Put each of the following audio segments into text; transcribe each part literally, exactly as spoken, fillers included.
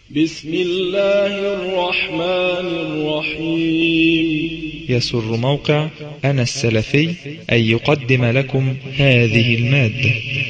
بسم الله الرحمن الرحيم. يسر موقع أنا السلفي أن يقدم لكم هذه المادة.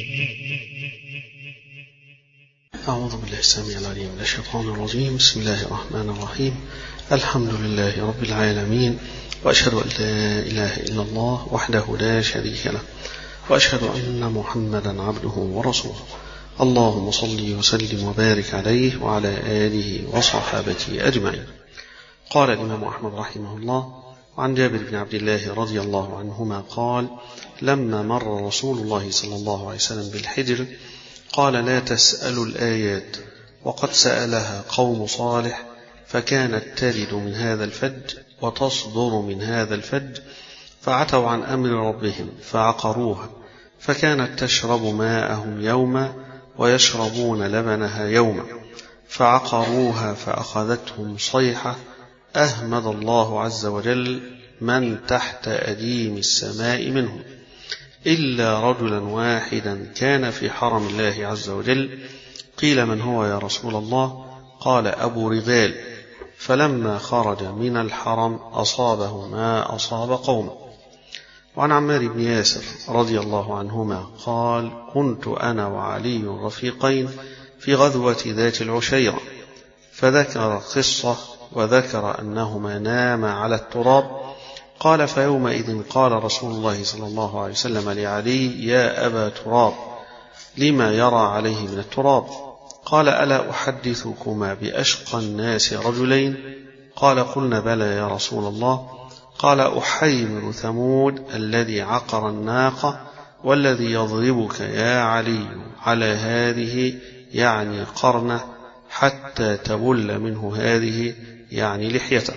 أعوذ بالله السميع العليم من الشيطان الرجيم. بسم الله الرحمن الرحيم. الحمد لله رب العالمين، وأشهد أن لا إله إلا الله وحده لا شريك له، وأشهد أن محمدا عبده ورسوله. اللهم صل وسلم وبارك عليه وعلى آله وصحابته أجمعين. قال الإمام أحمد رحمه الله عن جابر بن عبد الله رضي الله عنهما قال: لما مر رسول الله صلى الله عليه وسلم بالحجر قال: لا تسألوا الآيات، وقد سألها قوم صالح، فكانت تلد من هذا الفج وتصدر من هذا الفج، فعتوا عن أمر ربهم فعقروها، فكانت تشرب ماءهم يوما ويشربون لبنها يوما، فعقروها فأخذتهم صيحة، أهمد الله عز وجل من تحت أديم السماء منهم، إلا رجلا واحدا كان في حرم الله عز وجل. قيل: من هو يا رسول الله؟ قال: أبو رغال. فلما خرج من الحرم أصابه ما أصاب قومه. وعن عمار بن ياسر رضي الله عنهما قال: كنت أنا وعلي رفيقين في غزوة ذات العشيرة، فذكر قصة وذكر أنهما ناما على التراب. قال: فيومئذ قال رسول الله صلى الله عليه وسلم لعلي: يا أبا تراب، لما يرى عليه من التراب؟ قال: ألا أحدثكما بأشقى الناس رجلين؟ قال: قلنا بلى يا رسول الله. قال: أحيمر ثمود الذي عقر الناقة والذي يضربك يا علي على هذه، يعني قرنه، حتى تبل منه هذه، يعني لحيته.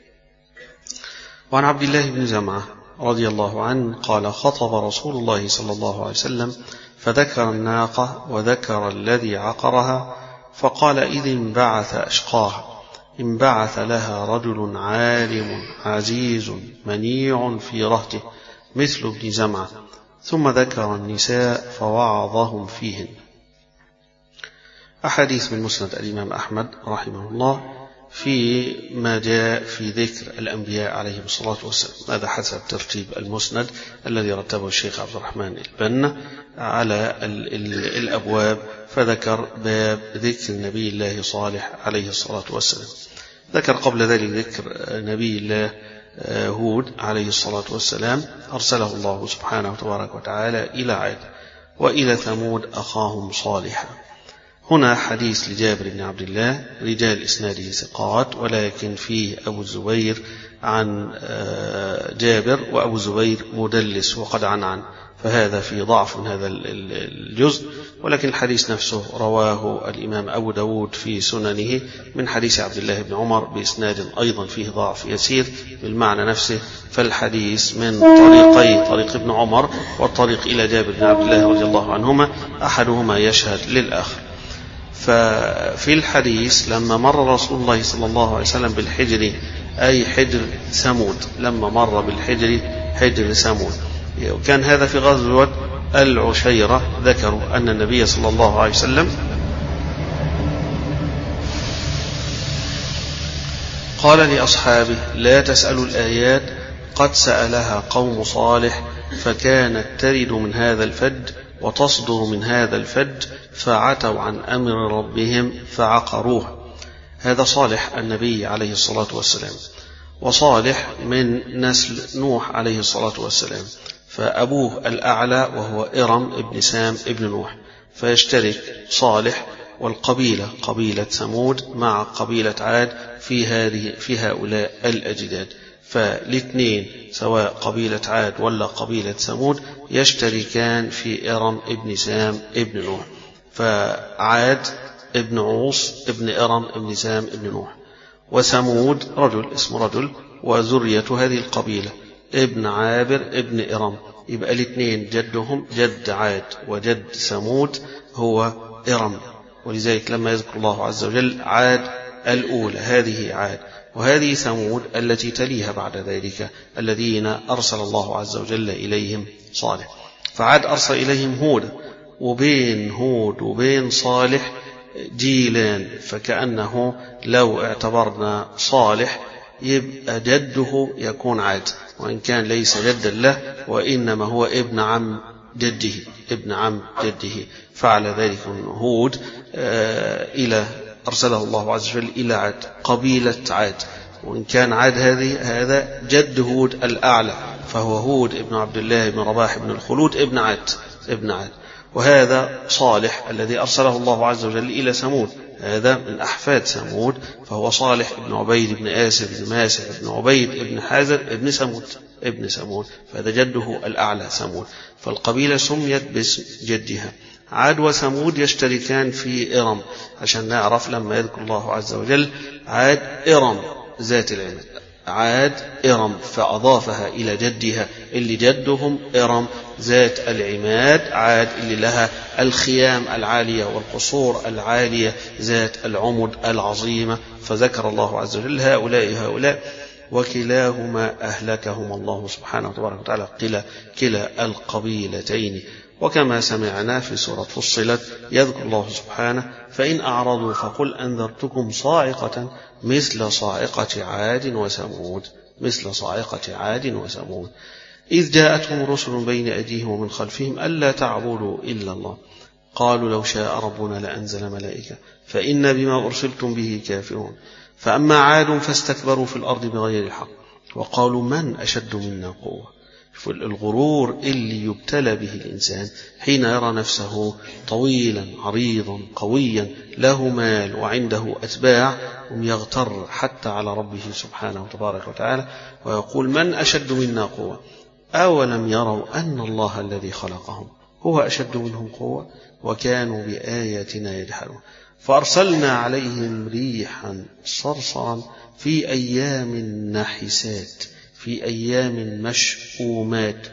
وعن عبد الله بن زمعة رضي الله عنه قال: خطب رسول الله صلى الله عليه وسلم فذكر الناقة وذكر الذي عقرها، فقال: إذ انبعث أشقاها، انبعث لها رجل عالم عزيز منيع في رهته مثل ابن زمعة، ثم ذكر النساء فوعظهم فيهن. أحاديث من مسند الإمام أحمد رحمه الله في ما جاء في ذكر الأنبياء عليهم الصلاة والسلام. هذا حسب ترتيب المسند الذي رتبه الشيخ عبد الرحمن البنا على ال ال الأبواب، فذكر باب ذكر نبي الله صالح عليه الصلاة والسلام. ذكر قبل ذلك ذكر نبي الله هود عليه الصلاة والسلام، أرسله الله سبحانه وتبارك وتعالى إلى عاد، وإلى ثمود أخاهم صالحا. هنا حديث لجابر بن عبد الله، رجال إسناده ثقات، ولكن فيه أبو الزبير عن جابر، وأبو الزبير مدلس وقد عن عن فهذا في ضعف من هذا الجزء، ولكن الحديث نفسه رواه الإمام أبو داود في سننه من حديث عبد الله بن عمر بإسناد أيضا فيه ضعف يسير بالمعنى نفسه. فالحديث من طريقي، طريق ابن عمر والطريق إلى جابر بن عبد الله رضي الله عنهما، أحدهما يشهد للآخر. ففي الحديث لما مر رسول الله صلى الله عليه وسلم بالحجر، أي حجر ثمود، لما مر بالحجر حجر ثمود، وكان هذا في غزوة العشيرة. ذكروا أن النبي صلى الله عليه وسلم قال لأصحابه: لا تسألوا الآيات، قد سألها قوم صالح، فكانت تلد من هذا الفج وتصدر من هذا الفج، فعتوا عن أمر ربهم فعقروها. هذا صالح النبي عليه الصلاة والسلام، وصالح من نسل نوح عليه الصلاة والسلام، فأبوه الأعلى وهو إرم ابن سام ابن نوح، فيشترك صالح والقبيلة قبيلة ثمود مع قبيلة عاد في هذه في هؤلاء الأجداد. فالاثنين سواء قبيلة عاد ولا قبيلة ثمود يشتركان في إرم ابن سام ابن نوح، فعاد ابن عوص ابن إرم ابن سام ابن نوح، وثمود رجل اسم رجل وذرية هذه القبيلة ابن عابر ابن إرم، يبقى الاثنين جدهم جد عاد وجد ثمود هو إرم. ولذلك لما يذكر الله عز وجل عاد الأولى، هذه عاد، وهذه ثمود التي تليها بعد ذلك، الذين أرسل الله عز وجل إليهم صالح. فعاد أرسل إليهم هود، وبين هود وبين صالح جيلان، فكأنه لو اعتبرنا صالح يبقى جده يكون عاد، وإن كان ليس جدا له وإنما هو ابن عم جده ابن عم جده. فعل ذلك هود إلى أرسله الله عز وجل إلى عاد قبيلة عاد، وإن كان عاد هذه هذا جد هود الأعلى، فهو هود ابن عبد الله بن رباح بن الخلود ابن عاد ابن عاد. وهذا صالح الذي أرسله الله عز وجل إلى ثمود، هذا من أحفاد ثمود، فهو صالح ابن عبيد بن آسف بن ماسع بن عبيد ابن حازر ابن ثمود ابن ثمود، فهذا جده الأعلى ثمود. فالقبيلة سميت باسم جدها. عاد وثمود يشتركان في إرم، عشان نعرف لما يذكر الله عز وجل عاد إرم ذات العماد، عاد إرم فأضافها إلى جدها اللي جدهم إرم ذات العماد، عاد اللي لها الخيام العالية والقصور العالية ذات العمد العظيمة، فذكر الله عز وجل هؤلاء هؤلاء وكلاهما أهلكهم الله سبحانه وتبارك وتعالى كلا كلا القبيلتين. وكما سمعنا في سورة فصلت يذكر الله سبحانه فإن أعرضوا فقل أنذرتكم صاعقة مثل صاعقة عاد وثمود مثل صاعقة عاد وثمود إذ جاءتهم رسل بين أيديهم ومن خلفهم ألا تعبدوا إلا الله قالوا لو شاء ربنا لأنزل ملائكة فإن بما أرسلتم به كافرون فأما عاد فاستكبروا في الأرض بغير الحق وقالوا من أشد منا قوة. الغرور اللي يبتلى به الإنسان حين يرى نفسه طويلا عريضا قويا له مال وعنده أتباع يغتر حتى على ربه سبحانه وتبارك وتعالى ويقول من أشد منا قوة أولم يروا أن الله الذي خلقهم هو أشد منهم قوة وكانوا بآياتنا يجحدون فأرسلنا عليهم ريحا صرصرا في أيام نحسات في أيام مشؤومات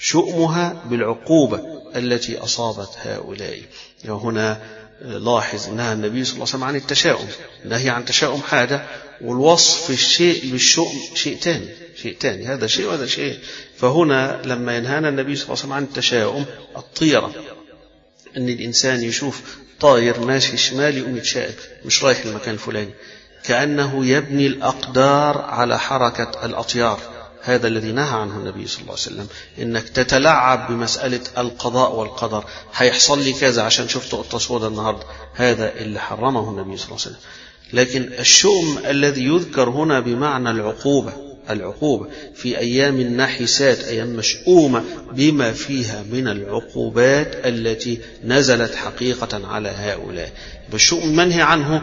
شؤمها بالعقوبة التي أصابت هؤلاء. وهنا لاحظ أنها النبي صلى الله عليه وسلم عن التشاؤم، نهي عن تشاؤم حاجة والوصف الشيء بالشؤم شيء تاني شيء تاني هذا شيء وهذا شيء. فهنا لما ينهانا النبي صلى الله عليه وسلم عن التشاؤم الطيرة، أن الإنسان يشوف طاير ماشي شمال يقوم يتشائم مش رايح المكان الفلاني، كأنه يبني الأقدار على حركة الأطيار، هذا الذي نهى عنه النبي صلى الله عليه وسلم، إنك تتلعب بمسألة القضاء والقدر، هيحصل لي كذا عشان شفت قطة سوداء النهاردة، هذا اللي حرمه النبي صلى الله عليه وسلم. لكن الشؤم الذي يذكر هنا بمعنى العقوبة العقوبة في أيام نحسات أيام مشؤومة بما فيها من العقوبات التي نزلت حقيقة على هؤلاء. بالشؤم منهي عنه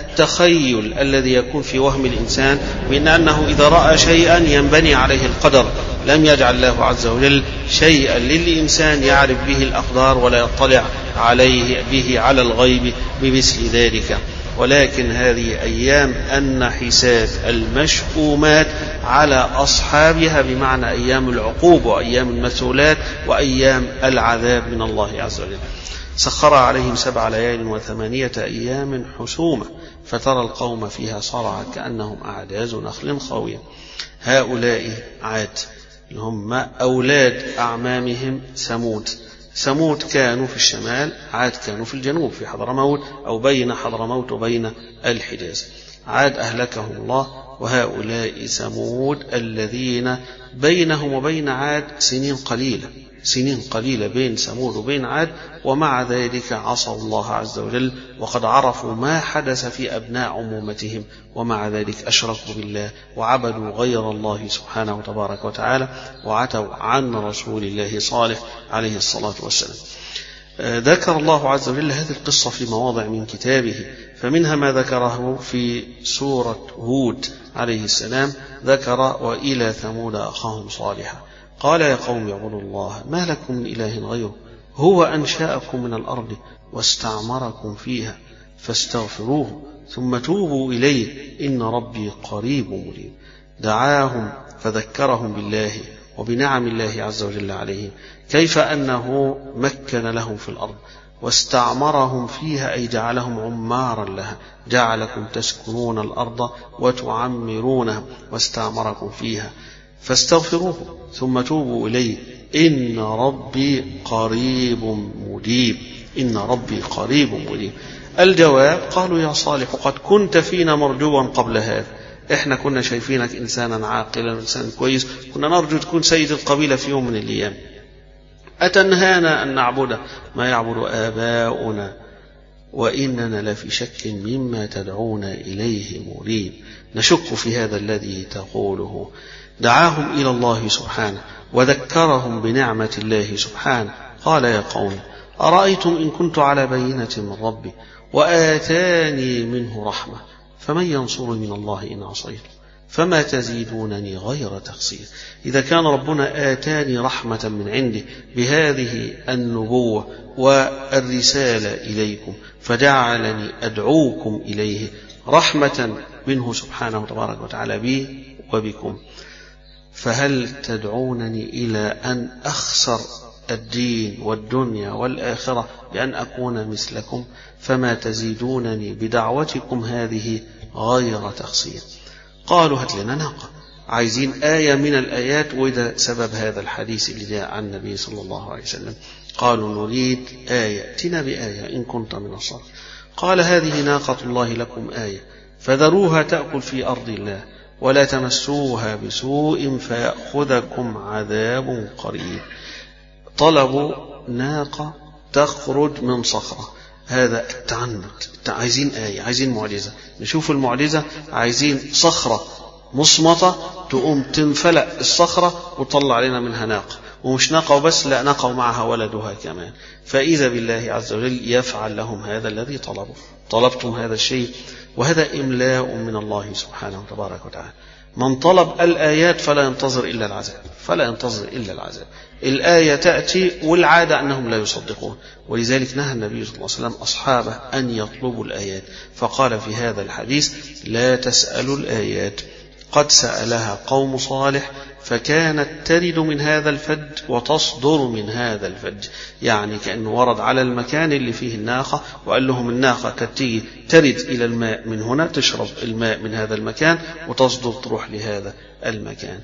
التخيل الذي يكون في وهم الإنسان بأن أنه إذا رأى شيئا ينبني عليه القدر، لم يجعل الله عز وجل شيئا للإنسان يعرف به الأقدار ولا يطلع عليه به على الغيب بمثل ذلك، ولكن هذه أيام النحسات المشؤومات على أصحابها بمعنى أيام العقوب وأيام المسؤولات وأيام العذاب من الله عز وجل. سخر عليهم سبع ليال وثمانية أيام حسومة فترى القوم فيها صرعى كأنهم أعجاز نخل خاوية. هؤلاء عاد هم أولاد أعمامهم ثمود. ثمود كانوا في الشمال، عاد كانوا في الجنوب في حضرموت أو بين حضرموت وبين الحجاز. عاد أهلكهم الله، وهؤلاء ثمود الذين بينهم وبين عاد سنين قليلة سنين قليلة بين ثمود وبين عاد، ومع ذلك عصوا الله عز وجل وقد عرفوا ما حدث في أبناء عمومتهم، ومع ذلك أشركوا بالله وعبدوا غير الله سبحانه وتبارك وتعالى وعتوا عن رسول الله صالح عليه الصلاة والسلام. ذكر الله عز وجل هذه القصة في مواضع من كتابه، فمنها ما ذكره في سورة هود عليه السلام، ذكر وإلى ثمود أخاهم صالحا قال يا قوم اعبدوا الله ما لكم من إله غيره هو أنشأكم من الأرض واستعمركم فيها فاستغفروه ثم توبوا إليه إن ربي قريب مجيب. دعاهم فذكرهم بالله وبنعم الله عز وجل عليهم، كيف أنه مكن لهم في الأرض واستعمرهم فيها أي جعلهم عمارا لها، جعلكم تسكنون الأرض وتعمرونها واستعمركم فيها فاستغفروه ثم توبوا إليه إن ربي قريب مجيب إن ربي قريب مجيب. الجواب: قالوا يا صالح قد كنت فينا مرجوا قبل هذا، احنا كنا شايفينك إنسانا عاقلا وإنسانا كويس، كنا نرجو تكون سيد القبيلة في يوم من الأيام. أتنهانا أن نعبد ما يعبد آباؤنا وإننا لفي شك مما تدعونا إليه مريب. نشك في هذا الذي تقوله. دعاهم إلى الله سبحانه وذكرهم بنعمة الله سبحانه. قال: يا قوم أرأيتم إن كنت على بينة من ربي وآتاني منه رحمة فمن ينصرني من الله إن عصيت فما تزيدونني غير تقصير. إذا كان ربنا آتاني رحمة من عنده بهذه النبوة والرسالة إليكم فجعلني أدعوكم إليه رحمة منه سبحانه تبارك وتعالى بي وبكم، فهل تدعونني إلى أن أخسر الدين والدنيا والآخرة بأن أكون مثلكم؟ فما تزيدونني بدعوتكم هذه غير تقصير. قالوا: هات لنا ناقة، عايزين آية من الآيات، وإذا سبب هذا الحديث اللي جاء عن النبي صلى الله عليه وسلم. قالوا: نريد آية، ائتنا بآية إن كنت من الصادقين. قال: هذه ناقة الله لكم آية فذروها تأكل في أرض الله ولا تمسوها بسوء فيأخذكم عذاب قريب. طلبوا ناقة تخرج من صخرة، هذا التعنت. عايزين آية، عايزين معجزة. نشوف المعجزة، عايزين صخرة مصمتة تقوم تنفلق الصخرة وتطلع لنا منها ناقة، ومش ناقة وبس، لا، ناقة ومعها ولدها كمان. فإذا بالله عز وجل يفعل لهم هذا الذي طلبوا. طلبتم هذا الشيء، وهذا إملاء من الله سبحانه وتبارك وتعالى. من طلب الآيات فلا ينتظر إلا العذاب، فلا ينتظر إلا العذاب. الآية تأتي والعادة أنهم لا يصدقون، ولذلك نهى النبي صلى الله عليه وسلم أصحابه أن يطلبوا الآيات، فقال في هذا الحديث: لا تسألوا الآيات، قد سألها قوم صالح فكانت ترد من هذا الفج وتصدر من هذا الفج. يعني كأنه ورد على المكان اللي فيه الناقة وقال لهم الناقة كتيجي ترد إلى الماء من هنا، تشرب الماء من هذا المكان وتصدر تروح لهذا المكان.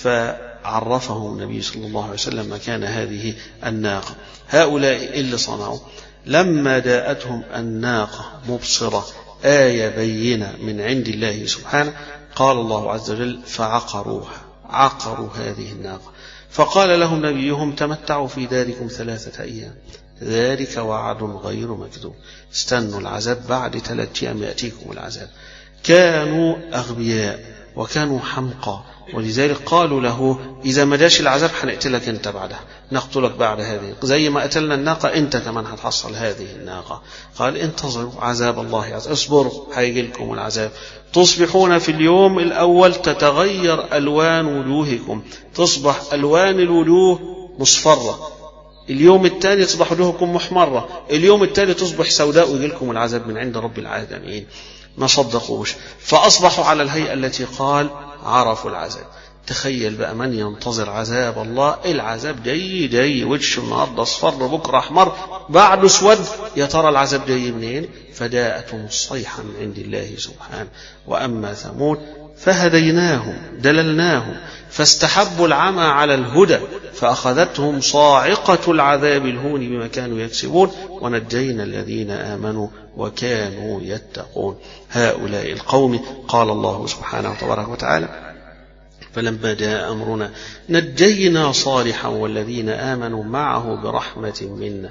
فعرفهم النبي صلى الله عليه وسلم مكان هذه الناقة. هؤلاء اللي صنعوا لما جاءتهم الناقة مبصرة آية بينة من عند الله سبحانه، قال الله عز وجل: فعقروها، عقروا هذه الناقة. فقال لهم نبيهم: تمتعوا في داركم ثلاثة أيام ذلك وعد غير مكذوب. استنوا العذاب، بعد ثلاثة أيام يأتيكم العذاب. كانوا أغبياء وكانوا حمقى، ولذلك قالوا له: إذا ما جاش العذاب هنقتلك أنت بعدها، نقتلك بعد هذه، زي ما قتلنا الناقة أنت كمان هتحصل هذه الناقة. قال: انتظروا عذاب الله عز وجل، اصبروا هيجي لكم العذاب. تصبحون في اليوم الأول تتغير ألوان وجوهكم، تصبح ألوان الوجوه مصفرة. اليوم الثاني تصبح وجوهكم محمرة. اليوم الثاني تصبح سوداء ويجي لكم العذاب من عند رب العالمين. ما صدقوش، فأصبحوا على الهيئة التي قال، عرفوا العذاب. تخيل بقى من ينتظر عذاب الله، العذاب جاي جاي، وجه النهارده اصفر بكره احمر بعده اسود، يا ترى العذاب جاي منين؟ فجاءتهم الصيحة من عند الله سبحانه. وأما ثمود فهديناهم دللناهم فاستحبوا العمى على الهدى فأخذتهم صاعقة العذاب الهون بما كانوا يكسبون ونجينا الذين آمنوا وكانوا يتقون. هؤلاء القوم قال الله سبحانه وتبارك وتعالى: فلما جاء أمرنا نجينا صالحا والذين آمنوا معه برحمة منا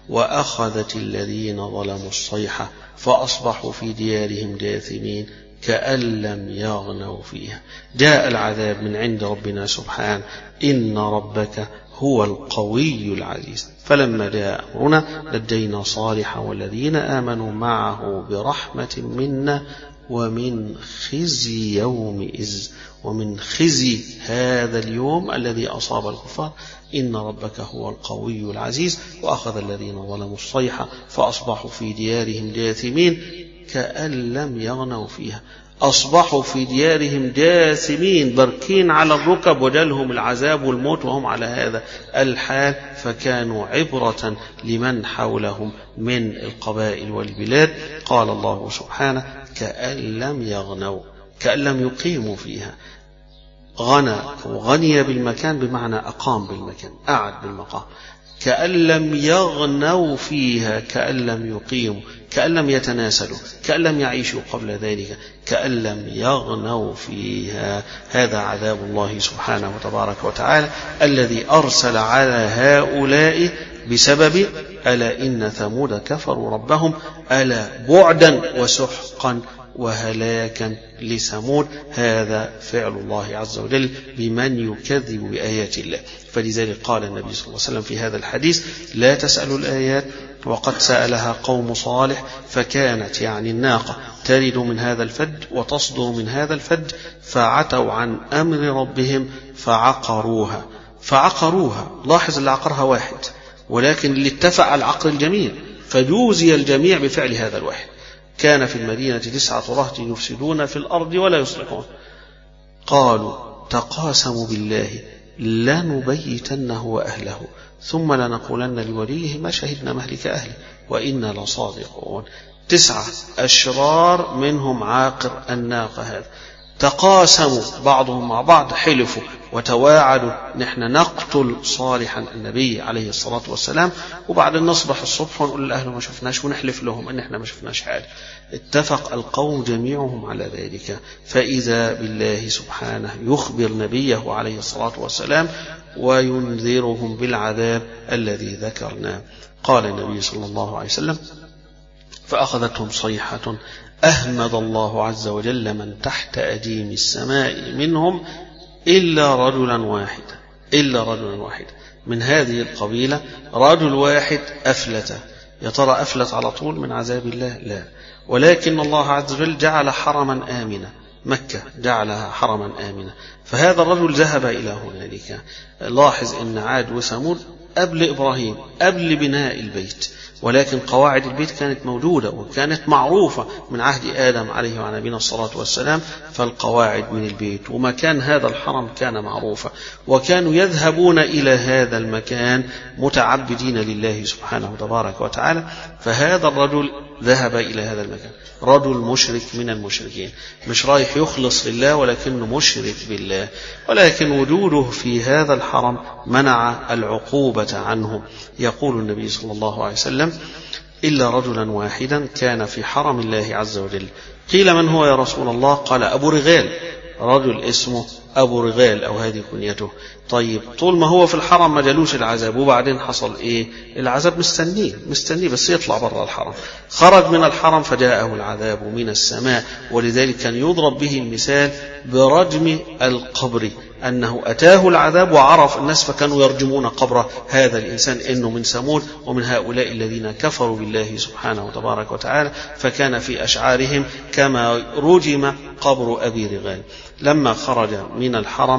وأخذت الذين ظلموا الصيحة فأصبحوا في ديارهم جاثمين كأن لم يغنوا فيها. جاء العذاب من عند ربنا سبحانه، إن ربك هو القوي العزيز. فلما جاء أمرنا نجينا صالحا والذين آمنوا معه برحمة منا ومن خزي يومئذ، ومن خزي هذا اليوم الذي أصاب الكفار، إن ربك هو القوي العزيز. وأخذ الذين ظلموا الصيحة فأصبحوا في ديارهم جاثمين كأن لم يغنوا فيها. أصبحوا في ديارهم جاثمين، بركين على الركب، وجالهم العذاب والموت وهم على هذا الحال، فكانوا عبرة لمن حولهم من القبائل والبلاد. قال الله سبحانه: كأن لم يغنوا، كأن لم يقيموا فيها. غنى وغني بالمكان بمعنى أقام بالمكان، قعد بالمقام. كأن لم يغنوا فيها، كأن لم يقيموا، كأن لم يتناسلوا، كأن لم يعيشوا قبل ذلك، كأن لم يغنوا فيها. هذا عذاب الله سبحانه وتبارك وتعالى الذي أرسل على هؤلاء بسبب ألا إن ثمود كفروا ربهم ألا بعدا وسحقا وهلاكا لثمود. هذا فعل الله عز وجل بمن يكذب بآيات الله. فلذلك قال النبي صلى الله عليه وسلم في هذا الحديث لا تسألوا الآيات وقد سألها قوم صالح، فكانت يعني الناقة ترد من هذا الفد وتصدر من هذا الفد، فعتوا عن أمر ربهم فعقروها. فعقروها، لاحظ اللي عقرها واحد، ولكن اللي اتفق على العقر الجميل، فجوزي الجميع بفعل هذا الواحد. كان في المدينة تسعة رهط يفسدون في الأرض ولا يصلحون، قالوا تقاسموا بالله لنبيتنه وأهله ثم لنقولن لوليه ما شهدنا مهلك أهله وإنا لصادقون. تسعة أشرار منهم عاقر الناقة هذا، تقاسموا بعضهم مع بعض، حلفوا وتواعدوا نحن نقتل صالحا النبي عليه الصلاة والسلام، وبعد نصبح الصبح ونقول لأهله ما شفناش ونحلف لهم أن احنا ما شفناش حاجة. اتفق القوم جميعهم على ذلك، فإذا بالله سبحانه يخبر نبيه عليه الصلاة والسلام وينذرهم بالعذاب الذي ذكرناه. قال النبي صلى الله عليه وسلم فأخذتهم صيحة أهمد الله عز وجل من تحت أديم السماء منهم إلا رجلا واحدا، إلا رجلا واحدا من هذه القبيلة. رجل واحد أفلت. يا ترى أفلت على طول من عذاب الله؟ لا، ولكن الله عز وجل جعل حرما آمنا، مكة جعلها حرما آمنا، فهذا الرجل ذهب إلى هنالك. لاحظ أن عاد وثمود قبل إبراهيم، قبل بناء البيت، ولكن قواعد البيت كانت موجودة وكانت معروفة من عهد آدم عليه وعلى نبينا الصلاة والسلام. فالقواعد من البيت ومكان هذا الحرم كان معروفة، وكانوا يذهبون إلى هذا المكان متعبدين لله سبحانه وتبارك وتعالى. فهذا الرجل ذهب إلى هذا المكان، رجل مشرك من المشركين، مش رايح يخلص لله ولكنه مشرك بالله، ولكن وجوده في هذا الحرم منع العقوبة عنه. يقول النبي صلى الله عليه وسلم إلا رجلا واحدا كان في حرم الله عز وجل. قيل من هو يا رسول الله؟ قال أبو رغال، رجل اسمه أبو رغال أو هذه كنيته. طيب طول ما هو في الحرم ما جالوش العذاب، وبعدين حصل إيه؟ العذاب مستنيه مستنيه بس يطلع برا الحرم. خرج من الحرم فجاءه العذاب من السماء، ولذلك كان يضرب به المثال برجم القبر، أنه أتاه العذاب وعرف الناس فكانوا يرجمون قبر هذا الإنسان إنه من ثمود ومن هؤلاء الذين كفروا بالله سبحانه وتبارك وتعالى. فكان في أشعارهم كما رجم قبر أبي رغال. لما خرج من الحرم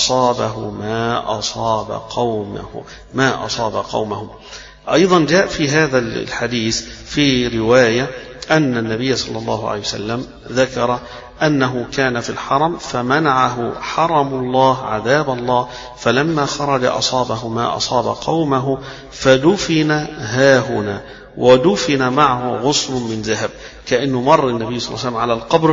أصابه ما أصاب قومه ما أصاب قومه. أيضا جاء في هذا الحديث في رواية أن النبي صلى الله عليه وسلم ذكر أنه كان في الحرم فمنعه حرم الله عذاب الله، فلما خرج أصابه ما أصاب قومه فدفن هاهنا ودفن معه غصن من ذهب. كأنه مر النبي صلى الله عليه وسلم على القبر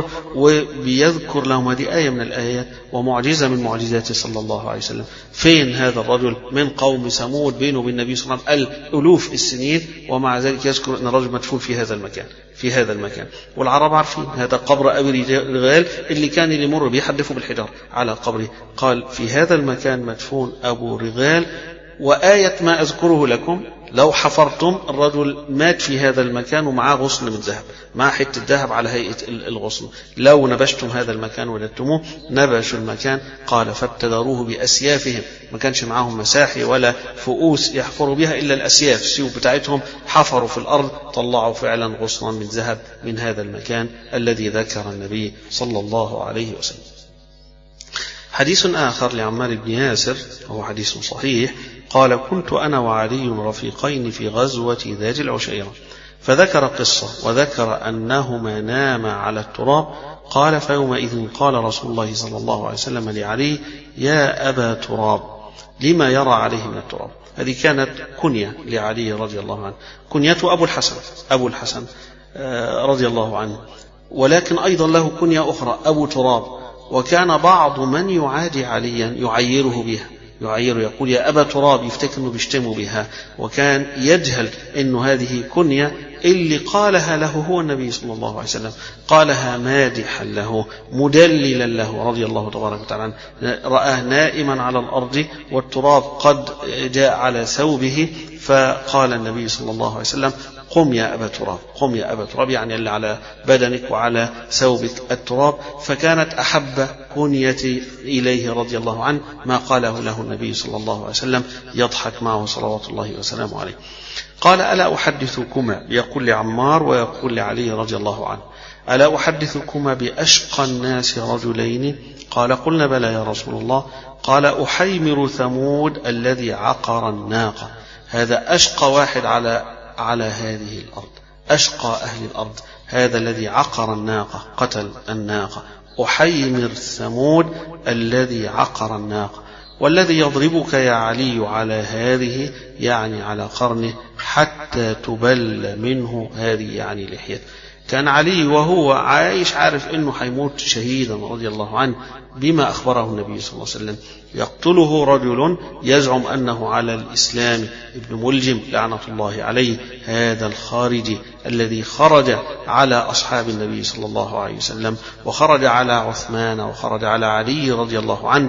وبيذكر لهم هذه آية من الآيات ومعجزة من معجزاته صلى الله عليه وسلم. فين هذا الرجل من قوم ثمود بينه وبين النبي صلى الله عليه وسلم الألوف السنين، ومع ذلك يذكر أن الرجل مدفون في هذا المكان في هذا المكان والعرب عارفين هذا قبر أبي رغال اللي كان اللي يمر بيحدفوا بالحجار على قبره. قال في هذا المكان مدفون أبو رغال، وآية ما أذكره لكم لو حفرتم الرجل مات في هذا المكان ومعاه غصن من ذهب، مع حتة ذهب على هيئة الغصن، لو نبشتم هذا المكان وجدتموه نبشوا المكان. قال فابتدروه بأسيافهم، ما كانش معاهم مساحي ولا فؤوس يحفروا بها إلا الأسياف، السيوف بتاعتهم، حفروا في الأرض طلعوا فعلا غصنا من ذهب من هذا المكان الذي ذكر النبي صلى الله عليه وسلم. حديث آخر لعمار بن ياسر وهو حديث صحيح قال كنت أنا وعلي رفيقين في غزوة ذات العشيرة، فذكر قصة وذكر أنهما ناما على التراب. قال فيومئذ قال رسول الله صلى الله عليه وسلم لعلي يا أبا تراب لما يرى عليه من التراب. هذه كانت كنية لعلي رضي الله عنه، كنيته أبو الحسن أبو الحسن رضي الله عنه، ولكن أيضا له كنية أخرى أبو تراب. وكان بعض من يعادي عليا يعيره بها، يعير يقول يا أبا تراب، يفتكر أنه بيشتموا بها، وكان يجهل أنه هذه كنية اللي قالها له هو النبي صلى الله عليه وسلم، قالها مادحا له مدللا له رضي الله تبارك وتعالى عنه. رآه نائما على الأرض والتراب قد جاء على ثوبه، فقال النبي صلى الله عليه وسلم قم يا أبا تراب، قم يا أبا تراب، يعني اللي على بدنك وعلى ثوبك التراب. فكانت أحب كنيتي إليه رضي الله عنه ما قاله له النبي صلى الله عليه وسلم يضحك معه صلوات الله وسلامه عليه. قال ألا أحدثكما، يقول لعمار ويقول لعلي رضي الله عنه، ألا أحدثكما بأشقى الناس رجلين؟ قال قلنا بلى يا رسول الله. قال أحيمر ثمود الذي عقر الناقة. هذا أشقى واحد على على هذه الأرض، أشقى أهل الأرض، هذا الذي عقر الناقة، قتل الناقة. أحيمر ثمود الذي عقر الناقة. والذي يضربك يا علي على هذه، يعني على قرنه، حتى تبل منه هذه، يعني لحيته. كان علي وهو عايش عارف انه حيموت شهيدا رضي الله عنه بما اخبره النبي صلى الله عليه وسلم. يقتله رجل يزعم انه على الاسلام، ابن ملجم لعنة الله عليه، هذا الخارجي الذي خرج على اصحاب النبي صلى الله عليه وسلم، وخرج على عثمان، وخرج على علي رضي الله عنه.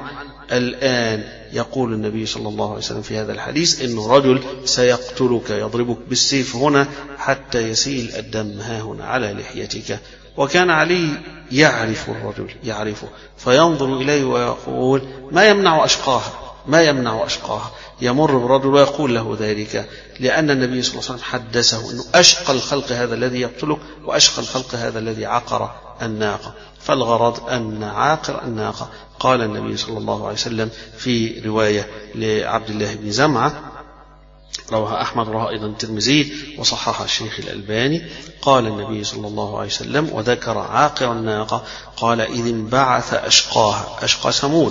الآن يقول النبي صلى الله عليه وسلم في هذا الحديث إنه رجل سيقتلك، يضربك بالسيف هنا حتى يسيل الدم ها هنا على لحيتك. وكان علي يعرف الرجل، يعرفه، فينظر إليه ويقول ما يمنع أشقاها، ما يمنع أشقاها. يمر بالرجل ويقول له ذلك، لأن النبي صلى الله عليه وسلم حدثه أنه أشقى الخلق هذا الذي يقتلك، وأشقى الخلق هذا الذي عقر الناقة. فالغرض أن عاقر الناقة، قال النبي صلى الله عليه وسلم في رواية لعبد الله بن زمعة رواه أحمد، رواه أيضا الترمذي وصححه الشيخ الألباني، قال النبي صلى الله عليه وسلم وذكر عاقر الناقة، قال إذ انبعث أشقاها، أشقى ثمود،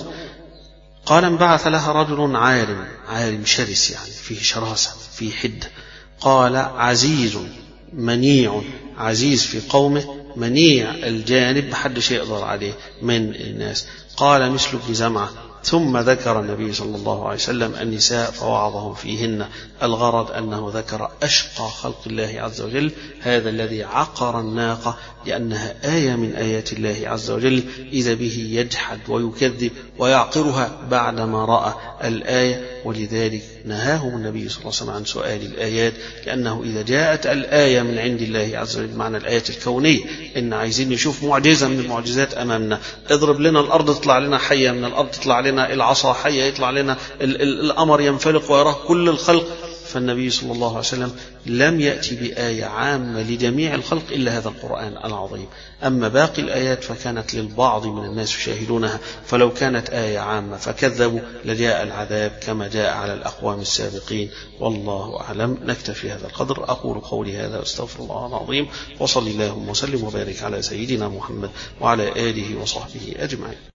قال انبعث لها رجل عارم، عارم شرس يعني فيه شراسة فيه حدة، قال عزيز منيع، عزيز في قومه، منيع الجانب محدش يقدر عليه من الناس، قال مثل ابن زمعة. ثم ذكر النبي صلى الله عليه وسلم النساء فوعظهم فيهن. الغرض أنه ذكر أشقى خلق الله عز وجل، هذا الذي عقر الناقة، لأنها آية من آيات الله عز وجل، إذا به يجحد ويكذب ويعقرها بعدما رأى الآية. ولذلك نهاهم النبي صلى الله عليه وسلم عن سؤال الآيات، لأنه إذا جاءت الآية من عند الله عز وجل، معنى الآيات الكونية، إن عايزين نشوف معجزة من المعجزات أمامنا، اضرب لنا الأرض تطلع لنا حية، من الأرض تطلع لنا العصا حية، يطلع لنا القمر ينفلق ويراه كل الخلق. فالنبي صلى الله عليه وسلم لم يأتي بآية عامة لجميع الخلق إلا هذا القرآن العظيم. أما باقي الآيات فكانت للبعض من الناس يشاهدونها، فلو كانت آية عامة فكذبوا لجاء العذاب كما جاء على الأقوام السابقين. والله أعلم. نكتفي هذا القدر. أقول قولي هذا واستغفر الله العظيم، وصلي اللهم وسلم وبارك على سيدنا محمد وعلى آله وصحبه أجمعين.